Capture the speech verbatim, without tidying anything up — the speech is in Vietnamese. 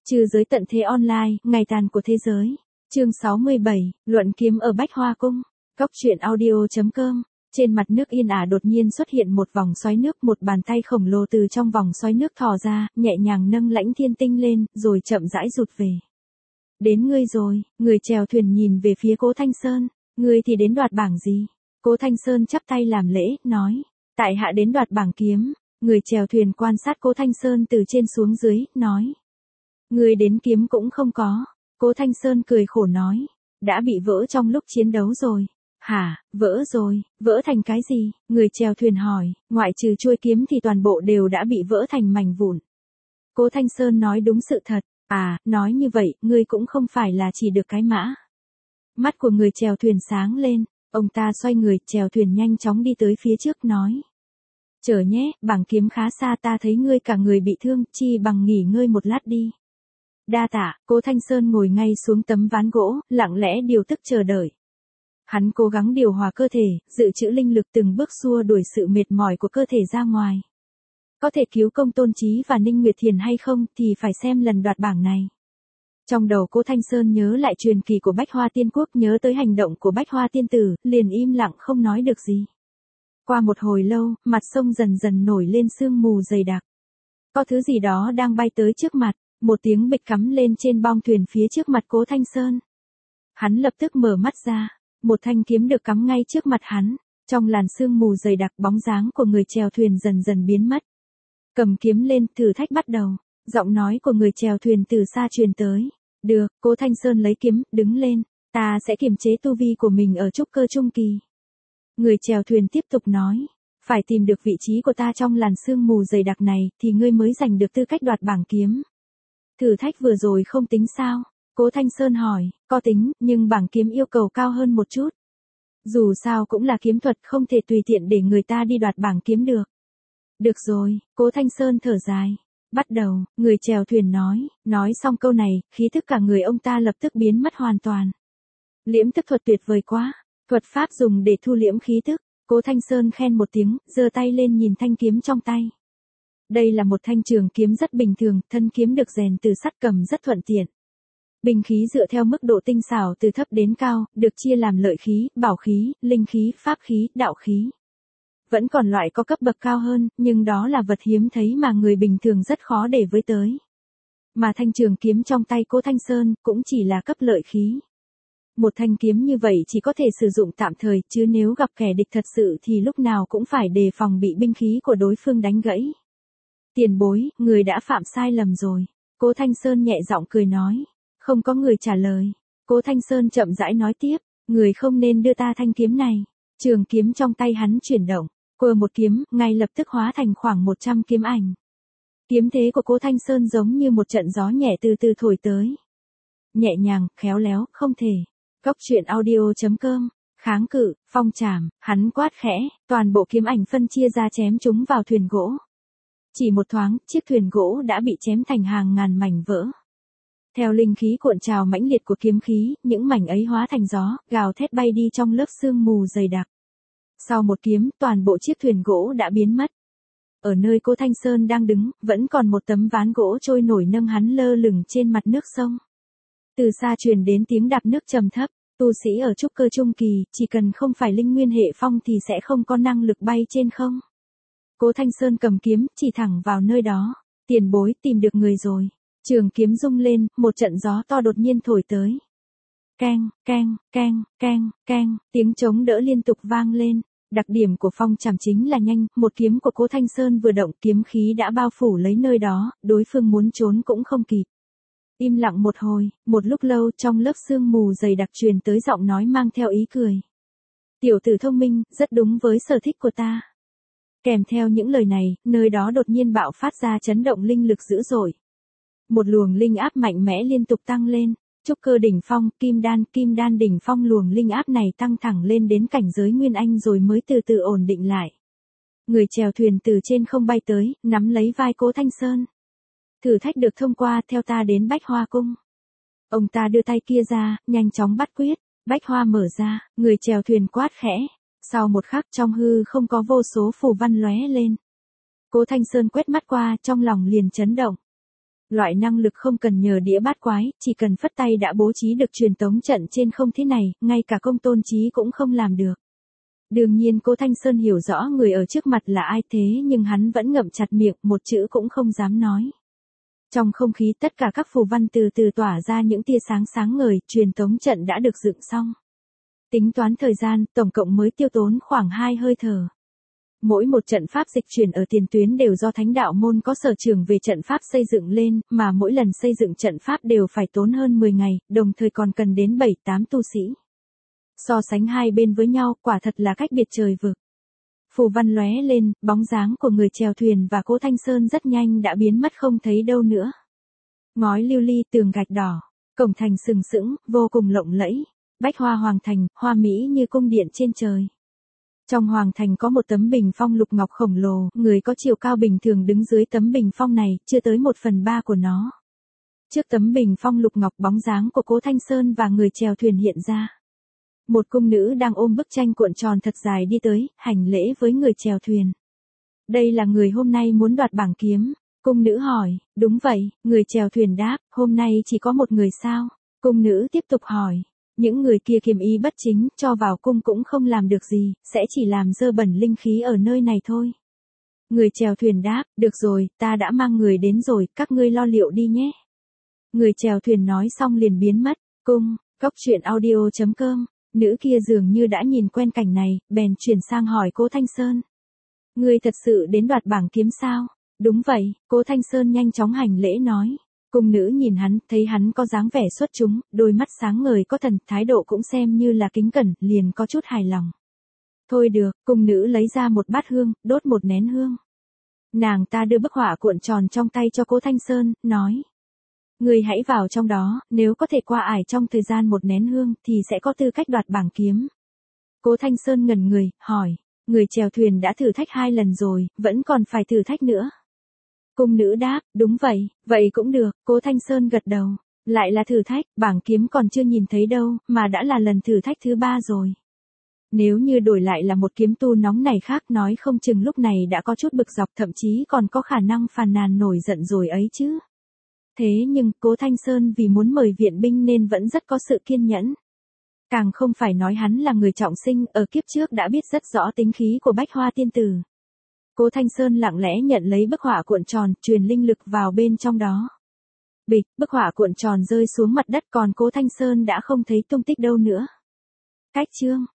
Trừ giới tận thế online, ngày tàn của thế giới. Chương sáu mươi bảy, luận kiếm ở Bách Hoa Cung. Cốc truyện audio chấm com. Trên mặt nước yên ả đột nhiên xuất hiện một vòng xoáy nước, một bàn tay khổng lồ từ trong vòng xoáy nước thò ra, nhẹ nhàng nâng Lãnh Thiên Tinh lên, rồi chậm rãi rụt về. Đến ngươi rồi, người chèo thuyền nhìn về phía Cố Thanh Sơn, ngươi thì đến đoạt bảng gì? Cố Thanh Sơn chắp tay làm lễ, nói, tại hạ đến đoạt bảng kiếm. Người chèo thuyền quan sát Cố Thanh Sơn từ trên xuống dưới, nói, ngươi đến kiếm cũng không có. Cố Thanh Sơn cười khổ nói, đã bị vỡ trong lúc chiến đấu rồi. Hả, vỡ rồi, vỡ thành cái gì? Người chèo thuyền hỏi, ngoại trừ chuôi kiếm thì toàn bộ đều đã bị vỡ thành mảnh vụn. Cố Thanh Sơn nói đúng sự thật, à, nói như vậy, ngươi cũng không phải là chỉ được cái mã. Mắt của người chèo thuyền sáng lên, ông ta xoay người, chèo thuyền nhanh chóng đi tới phía trước nói. Chờ nhé, bảng kiếm khá xa, ta thấy ngươi cả người bị thương, chi bằng nghỉ ngơi một lát đi. Đa tạ. Cố Thanh Sơn ngồi ngay xuống tấm ván gỗ, lặng lẽ điều tức chờ đợi. Hắn cố gắng điều hòa cơ thể, dự trữ linh lực từng bước xua đuổi sự mệt mỏi của cơ thể ra ngoài. Có thể cứu Công Tôn Chí và Ninh Nguyệt Thiền hay không thì phải xem lần đoạt bảng này. Trong đầu Cố Thanh Sơn nhớ lại truyền kỳ của Bách Hoa Tiên Quốc, nhớ tới hành động của Bách Hoa Tiên Tử, liền im lặng không nói được gì. Qua một hồi lâu, mặt sông dần dần nổi lên sương mù dày đặc. Có thứ gì đó đang bay tới trước mặt. Một tiếng bịch cắm lên trên bong thuyền phía trước mặt Cố Thanh Sơn. Hắn lập tức mở mắt ra, một thanh kiếm được cắm ngay trước mặt hắn, trong làn sương mù dày đặc bóng dáng của người chèo thuyền dần dần biến mất. Cầm kiếm lên, thử thách bắt đầu, giọng nói của người chèo thuyền từ xa truyền tới. Được, Cố Thanh Sơn lấy kiếm, đứng lên, ta sẽ kiềm chế tu vi của mình ở trúc cơ trung kỳ. Người chèo thuyền tiếp tục nói, phải tìm được vị trí của ta trong làn sương mù dày đặc này, thì ngươi mới giành được tư cách đoạt bảng kiếm. Thử thách vừa rồi không tính sao? Cố Thanh Sơn hỏi, có tính, nhưng bảng kiếm yêu cầu cao hơn một chút. Dù sao cũng là kiếm thuật, không thể tùy tiện để người ta đi đoạt bảng kiếm được. Được rồi, Cố Thanh Sơn thở dài. Bắt đầu, người chèo thuyền nói, nói xong câu này, khí thức cả người ông ta lập tức biến mất hoàn toàn. Liễm tức thuật tuyệt vời quá, thuật pháp dùng để thu liễm khí thức. Cố Thanh Sơn khen một tiếng, giơ tay lên nhìn thanh kiếm trong tay. Đây là một thanh trường kiếm rất bình thường, thân kiếm được rèn từ sắt, cầm rất thuận tiện. Binh khí dựa theo mức độ tinh xảo từ thấp đến cao, được chia làm lợi khí, bảo khí, linh khí, pháp khí, đạo khí. Vẫn còn loại có cấp bậc cao hơn, nhưng đó là vật hiếm thấy mà người bình thường rất khó để với tới. Mà thanh trường kiếm trong tay Cố Thanh Sơn cũng chỉ là cấp lợi khí. Một thanh kiếm như vậy chỉ có thể sử dụng tạm thời, chứ nếu gặp kẻ địch thật sự thì lúc nào cũng phải đề phòng bị binh khí của đối phương đánh gãy. Tiền bối, người đã phạm sai lầm rồi. Cố Thanh Sơn nhẹ giọng cười nói. Không có người trả lời. Cố Thanh Sơn chậm rãi nói tiếp. Người không nên đưa ta thanh kiếm này. Trường kiếm trong tay hắn chuyển động. Quơ một kiếm, ngay lập tức hóa thành khoảng một trăm kiếm ảnh. Kiếm thế của Cố Thanh Sơn giống như một trận gió nhẹ từ từ thổi tới. Nhẹ nhàng, khéo léo, không thể. Cốc truyện audio chấm com. Kháng cự, phong trảm, hắn quát khẽ. Toàn bộ kiếm ảnh phân chia ra chém chúng vào thuyền gỗ. Chỉ một thoáng, chiếc thuyền gỗ đã bị chém thành hàng ngàn mảnh vỡ. Theo linh khí cuộn trào mãnh liệt của kiếm khí, những mảnh ấy hóa thành gió, gào thét bay đi trong lớp sương mù dày đặc. Sau một kiếm, toàn bộ chiếc thuyền gỗ đã biến mất. Ở nơi Cố Thanh Sơn đang đứng, vẫn còn một tấm ván gỗ trôi nổi nâng hắn lơ lửng trên mặt nước sông. Từ xa truyền đến tiếng đạp nước trầm thấp, tu sĩ ở trúc cơ trung kỳ, chỉ cần không phải linh nguyên hệ phong thì sẽ không có năng lực bay trên không. Cố Thanh Sơn cầm kiếm, chỉ thẳng vào nơi đó. Tiền bối, tìm được người rồi. Trường kiếm rung lên, một trận gió to đột nhiên thổi tới. Keng, keng, keng, keng, keng, tiếng trống đỡ liên tục vang lên. Đặc điểm của phong trảm chính là nhanh, một kiếm của Cố Thanh Sơn vừa động, kiếm khí đã bao phủ lấy nơi đó, đối phương muốn trốn cũng không kịp. Im lặng một hồi, một lúc lâu, trong lớp sương mù dày đặc truyền tới giọng nói mang theo ý cười. Tiểu tử thông minh, rất đúng với sở thích của ta. Kèm theo những lời này, nơi đó đột nhiên bạo phát ra chấn động linh lực dữ dội. Một luồng linh áp mạnh mẽ liên tục tăng lên, trúc cơ đỉnh phong, kim đan, kim đan đỉnh phong, luồng linh áp này tăng thẳng lên đến cảnh giới nguyên anh rồi mới từ từ ổn định lại. Người chèo thuyền từ trên không bay tới, nắm lấy vai Cố Thanh Sơn. Thử thách được thông qua, theo ta đến Bách Hoa Cung. Ông ta đưa tay kia ra, nhanh chóng bắt quyết, bách hoa mở ra, người chèo thuyền quát khẽ. Sau một khắc trong hư không có vô số phù văn lóe lên. Cố Thanh Sơn quét mắt qua, trong lòng liền chấn động. Loại năng lực không cần nhờ đĩa bát quái, chỉ cần phất tay đã bố trí được truyền tống trận trên không thế này, ngay cả Công Tôn Chí cũng không làm được. Đương nhiên Cố Thanh Sơn hiểu rõ người ở trước mặt là ai thế nhưng hắn vẫn ngậm chặt miệng, một chữ cũng không dám nói. Trong không khí tất cả các phù văn từ từ tỏa ra những tia sáng sáng ngời, truyền tống trận đã được dựng xong. Tính toán thời gian, tổng cộng mới tiêu tốn khoảng hai hơi thở. Mỗi một trận pháp dịch chuyển ở tiền tuyến đều do Thánh Đạo Môn có sở trường về trận pháp xây dựng lên, mà mỗi lần xây dựng trận pháp đều phải tốn hơn mười ngày, đồng thời còn cần đến bảy tám tu sĩ. So sánh hai bên với nhau, quả thật là cách biệt trời vực. Phù văn lóe lên, bóng dáng của người chèo thuyền và Cố Thanh Sơn rất nhanh đã biến mất không thấy đâu nữa. Ngói lưu ly, tường gạch đỏ, cổng thành sừng sững, vô cùng lộng lẫy. Bách Hoa Hoàng Thành, hoa mỹ như cung điện trên trời. Trong Hoàng Thành có một tấm bình phong lục ngọc khổng lồ, người có chiều cao bình thường đứng dưới tấm bình phong này, chưa tới một phần ba của nó. Trước tấm bình phong lục ngọc, bóng dáng của Cố Thanh Sơn và người chèo thuyền hiện ra. Một cung nữ đang ôm bức tranh cuộn tròn thật dài đi tới, hành lễ với người chèo thuyền. Đây là người hôm nay muốn đoạt bảng kiếm. Cung nữ hỏi, đúng vậy, người chèo thuyền đáp, hôm nay chỉ có một người sao? Cung nữ tiếp tục hỏi. Những người kia kiềm ý bất chính, cho vào cung cũng không làm được gì, sẽ chỉ làm dơ bẩn linh khí ở nơi này thôi. Người chèo thuyền đáp, được rồi, ta đã mang người đến rồi, các ngươi lo liệu đi nhé. Người chèo thuyền nói xong liền biến mất. Cung, Cốc Truyện Audio chấm com. Nữ kia dường như đã nhìn quen cảnh này, bèn chuyển sang hỏi Cố Thanh Sơn. Ngươi thật sự đến đoạt bảng kiếm sao? Đúng vậy, Cố Thanh Sơn nhanh chóng hành lễ nói. Cung nữ nhìn hắn, thấy hắn có dáng vẻ xuất chúng, đôi mắt sáng ngời có thần, thái độ cũng xem như là kính cẩn, liền có chút hài lòng. Thôi được, cung nữ lấy ra một bát hương, đốt một nén hương. Nàng ta đưa bức họa cuộn tròn trong tay cho Cố Thanh Sơn, nói. Người hãy vào trong đó, nếu có thể qua ải trong thời gian một nén hương, thì sẽ có tư cách đoạt bảng kiếm. Cố Thanh Sơn ngẩn người, hỏi. Người chèo thuyền đã thử thách hai lần rồi, vẫn còn phải thử thách nữa. Cung nữ đáp, đúng vậy, vậy cũng được, Cố Thanh Sơn gật đầu. Lại là thử thách, bảng kiếm còn chưa nhìn thấy đâu, mà đã là lần thử thách thứ ba rồi. Nếu như đổi lại là một kiếm tu nóng này khác nói không chừng lúc này đã có chút bực dọc, thậm chí còn có khả năng phàn nàn nổi giận rồi ấy chứ. Thế nhưng, Cố Thanh Sơn vì muốn mời viện binh nên vẫn rất có sự kiên nhẫn. Càng không phải nói hắn là người trọng sinh, ở kiếp trước đã biết rất rõ tính khí của Bách Hoa tiên tử. Cố Thanh Sơn lặng lẽ nhận lấy bức họa cuộn tròn, truyền linh lực vào bên trong đó. Bịch, bức họa cuộn tròn rơi xuống mặt đất, còn Cố Thanh Sơn đã không thấy tung tích đâu nữa. Cách chương